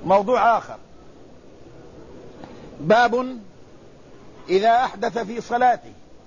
موضوع آخر. باب إذا أحدث في صلاته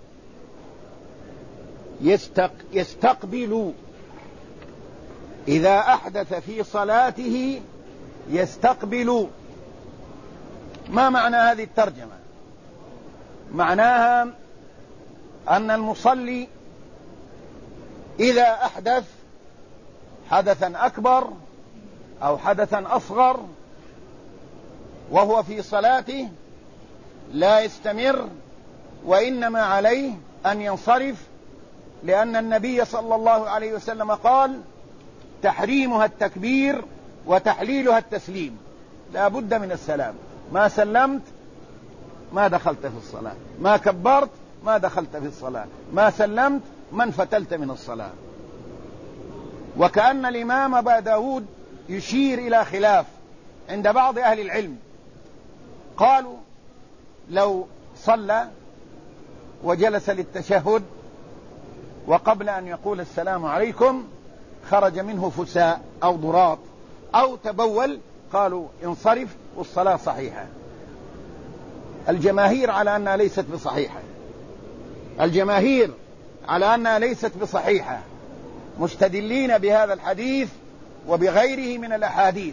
يستقبل. إذا أحدث في صلاته يستقبل. ما معنى هذه الترجمة؟ معناها أن المصلي إذا أحدث حدثا أكبر أو حدثا أصغر وهو في صلاته لا يستمر، وإنما عليه أن ينصرف، لأن النبي صلى الله عليه وسلم قال: تحريمها التكبير وتحليلها التسليم. لا بد من السلام. ما سلمت ما دخلت في الصلاة، ما كبرت ما دخلت في الصلاة، ما سلمت ما انفتلت من الصلاة. وكأن الإمام أبا داود يشير إلى خلاف عند بعض أهل العلم. قالوا لو صلى وجلس للتشهد وقبل أن يقول السلام عليكم خرج منه فساء أو ضراط أو تبول، قالوا انصرف والصلاة صحيحة. الجماهير على أنها ليست بصحيحة. الجماهير على أنها ليست بصحيحة، مستدلين بهذا الحديث وبغيره من الأحاديث.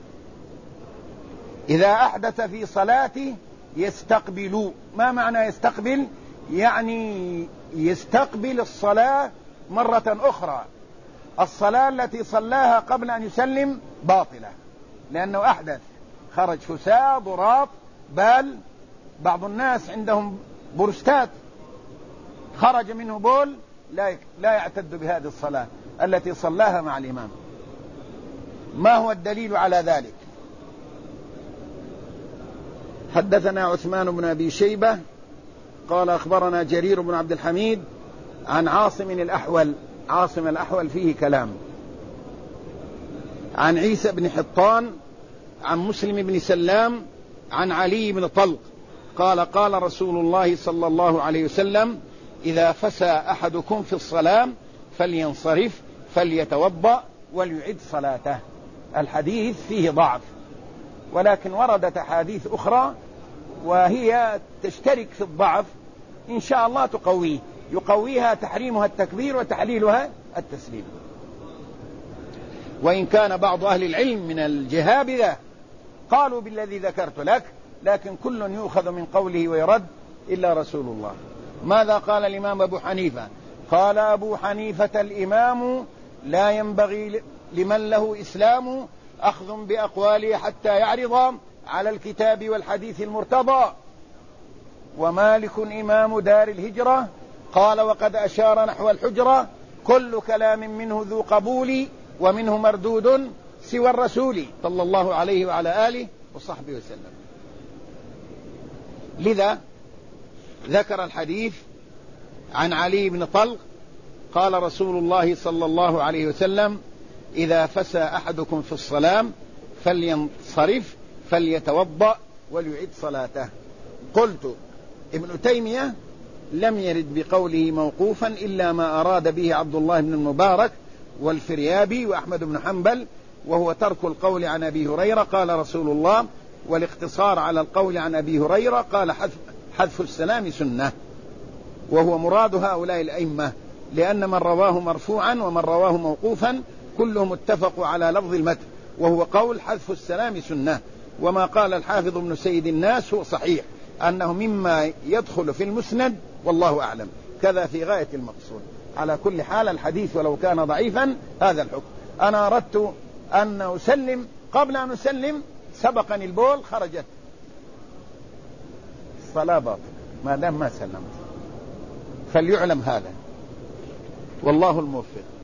إذا أحدث في صلاته يستقبل. ما معنى يستقبل؟ يعني يستقبل الصلاة مرة أخرى. الصلاة التي صلاها قبل أن يسلم باطلة، لأنه أحدث، خرج فساء ضراط بال. بعض الناس عندهم بروستات خرج منه بول، لا يعتد بهذه الصلاة التي صلاها مع الإمام. ما هو الدليل على ذلك؟ حدثنا عثمان بن أبي شيبة قال أخبرنا جرير بن عبد الحميد عن عاصم الأحول. عاصم الأحول فيه كلام. عن عيسى بن حطان عن مسلم بن سلام عن علي بن طلق قال: قال رسول الله صلى الله عليه وسلم: إذا فسى أحدكم في الصلاة فلينصرف فليتوضأ وليعد صلاته. الحديث فيه ضعف، ولكن وردت أحاديث أخرى وهي تشترك في الضعف، إن شاء الله تقويه. يقويها تحريمها التكبير وتحليلها التسليم. وإن كان بعض أهل العلم من الجهابذة قالوا بالذي ذكرت لك، لكن كل يؤخذ من قوله ويرد إلا رسول الله. ماذا قال الإمام أبو حنيفة؟ قال أبو حنيفة: الإمام لا ينبغي لمن له إسلام أخذ بأقواله حتى يعرض على الكتاب والحديث المرتضى. ومالك إمام دار الهجرة قال: وقد أشار نحو الحجرة: كل كلام منه ذو قبول ومنه مردود سوى الرسول صلى الله عليه وعلى آله وصحبه وسلم. لذا ذكر الحديث عن علي بن طلق قال رسول الله صلى الله عليه وسلم: إذا فسى أحدكم في الصلاة فلينصرف فليتوضأ وليعد صلاته. قلت: ابن تيمية لم يرد بقوله موقوفا إلا ما أراد به عبد الله بن المبارك والفريابي وأحمد بن حنبل، وهو ترك القول عن أبي هريرة قال رسول الله، والاقتصار على القول عن أبي هريرة قال حذف السلام سنة. وهو مراد هؤلاء الأئمة، لأن من رواه مرفوعا ومن رواه موقوفا كلهم اتفقوا على لفظ المتن، وهو قول حذف السلام سنة. وما قال الحافظ ابن سيد الناس هو صحيح، أنه مما يدخل في المسند، والله أعلم. كذا في غاية المقصود. على كل حال الحديث ولو كان ضعيفا هذا الحكم. أنا أردت أن أسلم، قبل أن أسلم سبقني البول خرجت، الصلاة باطلة ما دام ما سلمت. فليعلم هذا، والله الموفق.